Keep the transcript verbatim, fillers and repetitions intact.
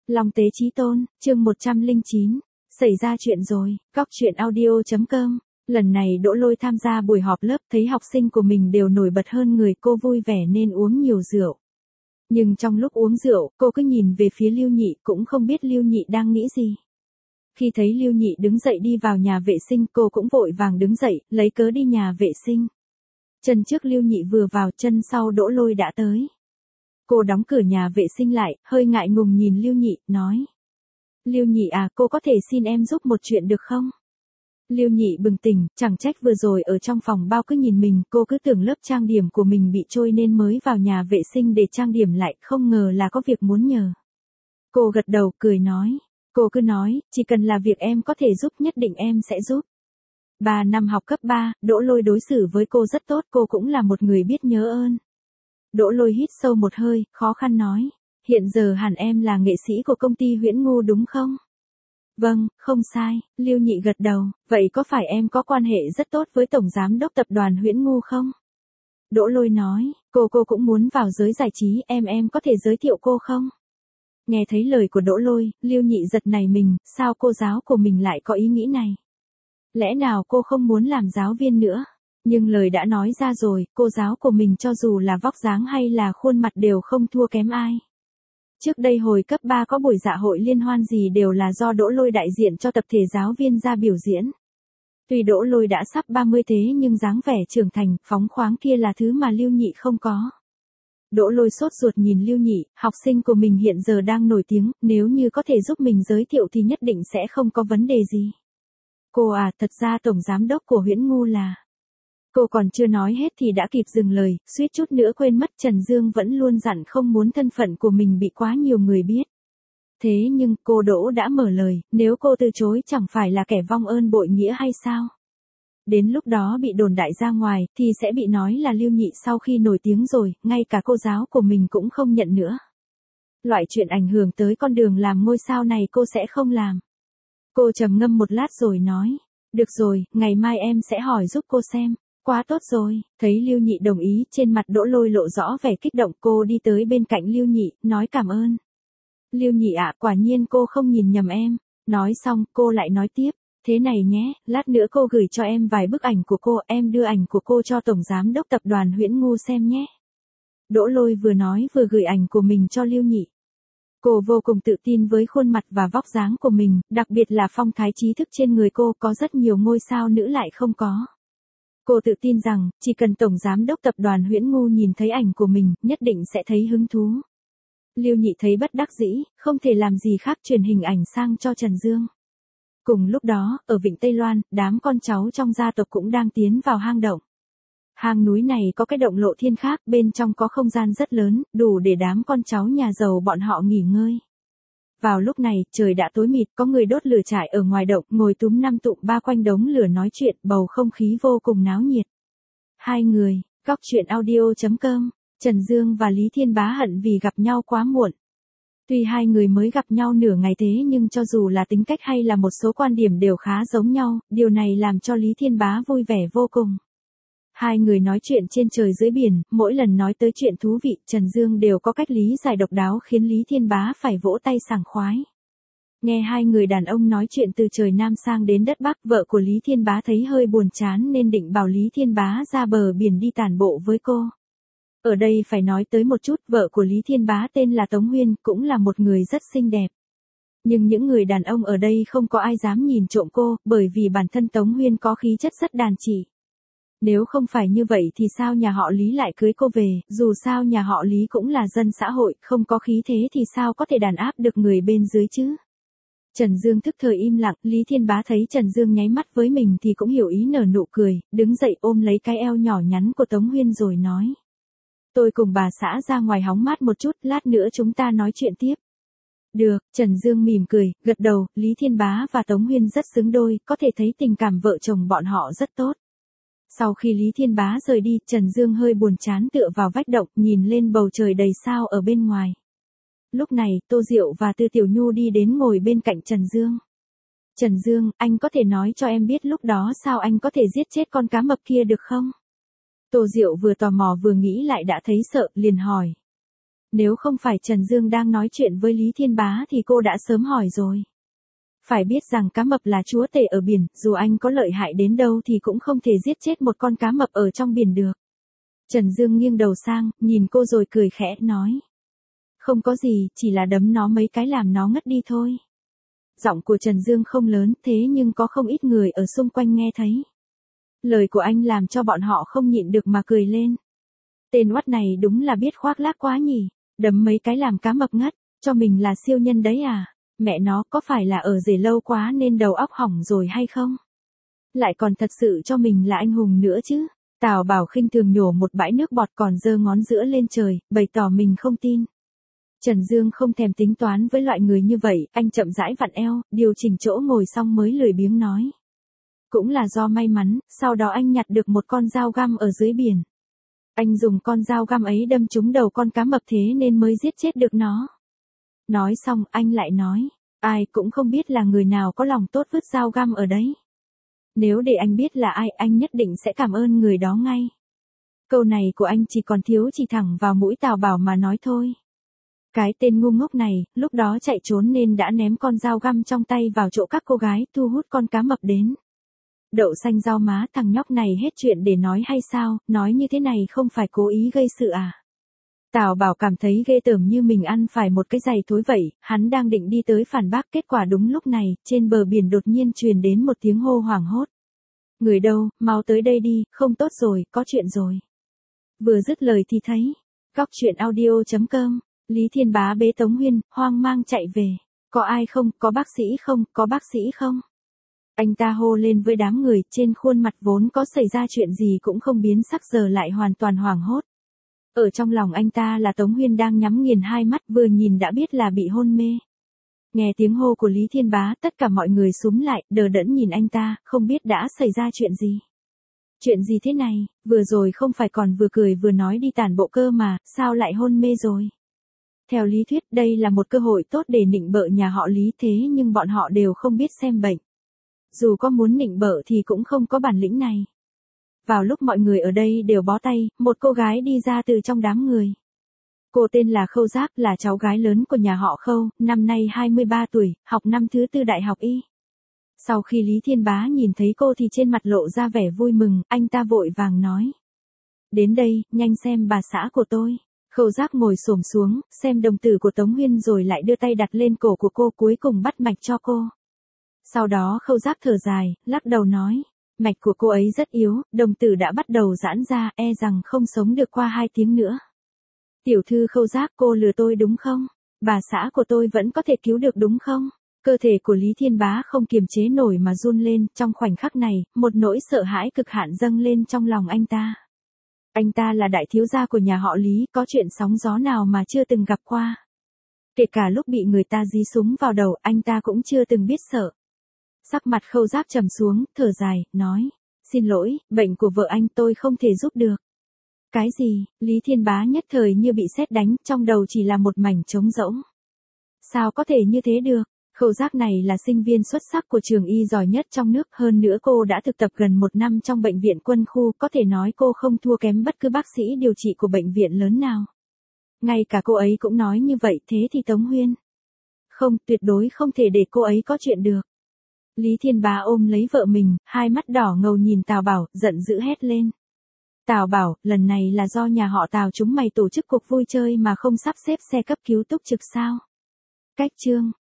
Long Tế Chí Tôn, chương một trăm lẻ chín. Xảy ra chuyện rồi, Cóc Truyện Audio chấm com. Lần này Đỗ Lôi tham gia buổi họp lớp, thấy học sinh của mình đều nổi bật hơn người, cô vui vẻ nên uống nhiều rượu. Nhưng trong lúc uống rượu, cô cứ nhìn về phía Lưu Nhị, cũng không biết Lưu Nhị đang nghĩ gì. Khi thấy Lưu Nhị đứng dậy đi vào nhà vệ sinh, cô cũng vội vàng đứng dậy, lấy cớ đi nhà vệ sinh. Chân trước Lưu Nhị vừa vào, chân sau Đỗ Lôi đã tới. Cô đóng cửa nhà vệ sinh lại, hơi ngại ngùng nhìn Lưu Nhị, nói. Lưu Nhị à, cô có thể xin em giúp một chuyện được không? Lưu Nhị bừng tỉnh, chẳng trách vừa rồi ở trong phòng bao cứ nhìn mình, cô cứ tưởng lớp trang điểm của mình bị trôi nên mới vào nhà vệ sinh để trang điểm lại, không ngờ là có việc muốn nhờ. Cô gật đầu, cười nói. Cô cứ nói, chỉ cần là việc em có thể giúp nhất định em sẽ giúp. Ba năm học cấp ba, Đỗ Lôi đối xử với cô rất tốt, cô cũng là một người biết nhớ ơn. Đỗ Lôi hít sâu một hơi, khó khăn nói. Hiện giờ hẳn em là nghệ sĩ của công ty Huyễn Ngu đúng không? Vâng, không sai, Lưu Nhị gật đầu. Vậy có phải em có quan hệ rất tốt với Tổng Giám đốc Tập đoàn Huyễn Ngu không? Đỗ Lôi nói, cô cô cũng muốn vào giới giải trí, em em có thể giới thiệu cô không? Nghe thấy lời của Đỗ Lôi, Lưu Nhị giật nảy mình, sao cô giáo của mình lại có ý nghĩ này? Lẽ nào cô không muốn làm giáo viên nữa? Nhưng lời đã nói ra rồi, cô giáo của mình cho dù là vóc dáng hay là khuôn mặt đều không thua kém ai. Trước đây hồi cấp ba có buổi dạ hội liên hoan gì đều là do Đỗ Lôi đại diện cho tập thể giáo viên ra biểu diễn. Tuy Đỗ Lôi đã sắp ba mươi thế nhưng dáng vẻ trưởng thành, phóng khoáng kia là thứ mà Lưu Nhị không có. Đỗ Lôi sốt ruột nhìn Lưu Nhị, học sinh của mình hiện giờ đang nổi tiếng, nếu như có thể giúp mình giới thiệu thì nhất định sẽ không có vấn đề gì. Cô à, thật ra Tổng Giám đốc của Huyễn Ngu là... Cô còn chưa nói hết thì đã kịp dừng lời, suýt chút nữa quên mất Trần Dương vẫn luôn dặn không muốn thân phận của mình bị quá nhiều người biết. Thế nhưng cô Đỗ đã mở lời, nếu cô từ chối chẳng phải là kẻ vong ơn bội nghĩa hay sao? Đến lúc đó bị đồn đại ra ngoài thì sẽ bị nói là Lưu Nhị sau khi nổi tiếng rồi, ngay cả cô giáo của mình cũng không nhận nữa. Loại chuyện ảnh hưởng tới con đường làm ngôi sao này cô sẽ không làm. Cô trầm ngâm một lát rồi nói, được rồi, ngày mai em sẽ hỏi giúp cô xem. Quá tốt rồi, thấy Lưu Nhị đồng ý, trên mặt Đỗ Lôi lộ rõ vẻ kích động, cô đi tới bên cạnh Lưu Nhị, nói cảm ơn. Lưu Nhị ạ, quả nhiên cô không nhìn nhầm em. Nói xong, cô lại nói tiếp, thế này nhé, lát nữa cô gửi cho em vài bức ảnh của cô, em đưa ảnh của cô cho Tổng Giám đốc Tập đoàn Huyễn Ngu xem nhé. Đỗ Lôi vừa nói vừa gửi ảnh của mình cho Lưu Nhị. Cô vô cùng tự tin với khuôn mặt và vóc dáng của mình, đặc biệt là phong thái trí thức trên người cô có rất nhiều ngôi sao nữ lại không có. Cô tự tin rằng, chỉ cần Tổng Giám đốc Tập đoàn Huyễn Ngu nhìn thấy ảnh của mình, nhất định sẽ thấy hứng thú. Lưu Nhị thấy bất đắc dĩ, không thể làm gì khác truyền hình ảnh sang cho Trần Dương. Cùng lúc đó, ở Vịnh Tây Loan, đám con cháu trong gia tộc cũng đang tiến vào hang động. Hang núi này có cái động lộ thiên khác, bên trong có không gian rất lớn, đủ để đám con cháu nhà giàu bọn họ nghỉ ngơi. Vào lúc này, trời đã tối mịt, có người đốt lửa trại ở ngoài động, ngồi túm năm tụm ba quanh đống lửa nói chuyện, bầu không khí vô cùng náo nhiệt. Hai người, Cóc Truyện Audio chấm com, Trần Dương và Lý Thiên Bá hận vì gặp nhau quá muộn. Tuy hai người mới gặp nhau nửa ngày thế nhưng cho dù là tính cách hay là một số quan điểm đều khá giống nhau, điều này làm cho Lý Thiên Bá vui vẻ vô cùng. Hai người nói chuyện trên trời dưới biển, mỗi lần nói tới chuyện thú vị, Trần Dương đều có cách lý giải độc đáo khiến Lý Thiên Bá phải vỗ tay sảng khoái. Nghe hai người đàn ông nói chuyện từ trời Nam sang đến đất Bắc, vợ của Lý Thiên Bá thấy hơi buồn chán nên định bảo Lý Thiên Bá ra bờ biển đi tản bộ với cô. Ở đây phải nói tới một chút, vợ của Lý Thiên Bá tên là Tống Huyên, cũng là một người rất xinh đẹp. Nhưng những người đàn ông ở đây không có ai dám nhìn trộm cô, bởi vì bản thân Tống Huyên có khí chất rất đàn chị. Nếu không phải như vậy thì sao nhà họ Lý lại cưới cô về, dù sao nhà họ Lý cũng là dân xã hội, không có khí thế thì sao có thể đàn áp được người bên dưới chứ. Trần Dương thức thời im lặng, Lý Thiên Bá thấy Trần Dương nháy mắt với mình thì cũng hiểu ý nở nụ cười, đứng dậy ôm lấy cái eo nhỏ nhắn của Tống Huyên rồi nói. Tôi cùng bà xã ra ngoài hóng mát một chút, lát nữa chúng ta nói chuyện tiếp. Được, Trần Dương mỉm cười, gật đầu, Lý Thiên Bá và Tống Huyên rất xứng đôi, có thể thấy tình cảm vợ chồng bọn họ rất tốt. Sau khi Lý Thiên Bá rời đi, Trần Dương hơi buồn chán tựa vào vách động, nhìn lên bầu trời đầy sao ở bên ngoài. Lúc này, Tô Diệu và Tư Tiểu Nhu đi đến ngồi bên cạnh Trần Dương. Trần Dương, anh có thể nói cho em biết lúc đó sao anh có thể giết chết con cá mập kia được không? Tô Diệu vừa tò mò vừa nghĩ lại đã thấy sợ, liền hỏi. Nếu không phải Trần Dương đang nói chuyện với Lý Thiên Bá thì cô đã sớm hỏi rồi. Phải biết rằng cá mập là chúa tể ở biển, dù anh có lợi hại đến đâu thì cũng không thể giết chết một con cá mập ở trong biển được. Trần Dương nghiêng đầu sang, nhìn cô rồi cười khẽ, nói. Không có gì, chỉ là đấm nó mấy cái làm nó ngất đi thôi. Giọng của Trần Dương không lớn, thế nhưng có không ít người ở xung quanh nghe thấy. Lời của anh làm cho bọn họ không nhịn được mà cười lên. Tên oắt này đúng là biết khoác lác quá nhỉ, đấm mấy cái làm cá mập ngất, cho mình là siêu nhân đấy à, mẹ nó có phải là ở rể lâu quá nên đầu óc hỏng rồi hay không? Lại còn thật sự cho mình là anh hùng nữa chứ. Tào Bảo khinh thường nhổ một bãi nước bọt còn giơ ngón giữa lên trời, bày tỏ mình không tin. Trần Dương không thèm tính toán với loại người như vậy, anh chậm rãi vặn eo, điều chỉnh chỗ ngồi xong mới lười biếng nói. Cũng là do may mắn, sau đó anh nhặt được một con dao găm ở dưới biển. Anh dùng con dao găm ấy đâm trúng đầu con cá mập thế nên mới giết chết được nó. Nói xong anh lại nói, ai cũng không biết là người nào có lòng tốt vứt dao găm ở đấy. Nếu để anh biết là ai, anh nhất định sẽ cảm ơn người đó ngay. Câu này của anh chỉ còn thiếu chỉ thẳng vào mũi Tào Bảo mà nói thôi. Cái tên ngu ngốc này, lúc đó chạy trốn nên đã ném con dao găm trong tay vào chỗ các cô gái thu hút con cá mập đến. Đậu xanh rau má, thằng nhóc này hết chuyện để nói hay sao, nói như thế này không phải cố ý gây sự à. Tào Bảo cảm thấy ghê tởm như mình ăn phải một cái giày thối vậy, hắn đang định đi tới phản bác, kết quả đúng lúc này, trên bờ biển đột nhiên truyền đến một tiếng hô hoảng hốt. Người đâu, mau tới đây đi, không tốt rồi, có chuyện rồi. Vừa dứt lời thì thấy, góc truyện audio chấm com, Lý Thiên Bá bế Tống Huyên, hoang mang chạy về. Có ai không, có bác sĩ không, có bác sĩ không? Anh ta hô lên với đám người, trên khuôn mặt vốn có xảy ra chuyện gì cũng không biến sắc giờ lại hoàn toàn hoảng hốt. Ở trong lòng anh ta là Tống Huyên đang nhắm nghiền hai mắt, vừa nhìn đã biết là bị hôn mê. Nghe tiếng hô của Lý Thiên Bá, tất cả mọi người xúm lại, đờ đẫn nhìn anh ta, không biết đã xảy ra chuyện gì. Chuyện gì thế này, vừa rồi không phải còn vừa cười vừa nói đi tản bộ cơ mà, sao lại hôn mê rồi? Theo lý thuyết đây là một cơ hội tốt để nịnh bợ nhà họ Lý, thế nhưng bọn họ đều không biết xem bệnh. Dù có muốn nịnh bợ thì cũng không có bản lĩnh này. Vào lúc mọi người ở đây đều bó tay, một cô gái đi ra từ trong đám người. Cô tên là Khâu Giác, là cháu gái lớn của nhà họ Khâu, năm nay hai mươi ba tuổi, học năm thứ tư đại học y. Sau khi Lý Thiên Bá nhìn thấy cô thì trên mặt lộ ra vẻ vui mừng, anh ta vội vàng nói. Đến đây, nhanh xem bà xã của tôi. Khâu Giác ngồi xổm xuống, xem đồng tử của Tống Huyên rồi lại đưa tay đặt lên cổ của cô, cuối cùng bắt mạch cho cô. Sau đó Khâu Giác thở dài, lắc đầu nói. Mạch của cô ấy rất yếu, đồng tử đã bắt đầu giãn ra, e rằng không sống được qua hai tiếng nữa. Tiểu thư Khâu Giác, cô lừa tôi đúng không? Bà xã của tôi vẫn có thể cứu được đúng không? Cơ thể của Lý Thiên Bá không kiềm chế nổi mà run lên, trong khoảnh khắc này, một nỗi sợ hãi cực hạn dâng lên trong lòng anh ta. Anh ta là đại thiếu gia của nhà họ Lý, có chuyện sóng gió nào mà chưa từng gặp qua. Kể cả lúc bị người ta dí súng vào đầu, anh ta cũng chưa từng biết sợ. Sắc mặt Khâu Giác trầm xuống, thở dài, nói, xin lỗi, bệnh của vợ anh tôi không thể giúp được. Cái gì? Lý Thiên Bá nhất thời như bị sét đánh, trong đầu chỉ là một mảnh trống rỗng. Sao có thể như thế được? Khâu Giác này là sinh viên xuất sắc của trường y giỏi nhất trong nước, hơn nữa cô đã thực tập gần một năm trong bệnh viện quân khu, có thể nói cô không thua kém bất cứ bác sĩ điều trị của bệnh viện lớn nào. Ngay cả cô ấy cũng nói như vậy, thế thì Tống Huyên. Không, tuyệt đối không thể để cô ấy có chuyện được. Lý Thiên Bá ôm lấy vợ mình, hai mắt đỏ ngầu nhìn Tào Bảo, giận dữ hét lên. Tào Bảo, lần này là do nhà họ Tào chúng mày tổ chức cuộc vui chơi mà không sắp xếp xe cấp cứu túc trực sao? Cách chương.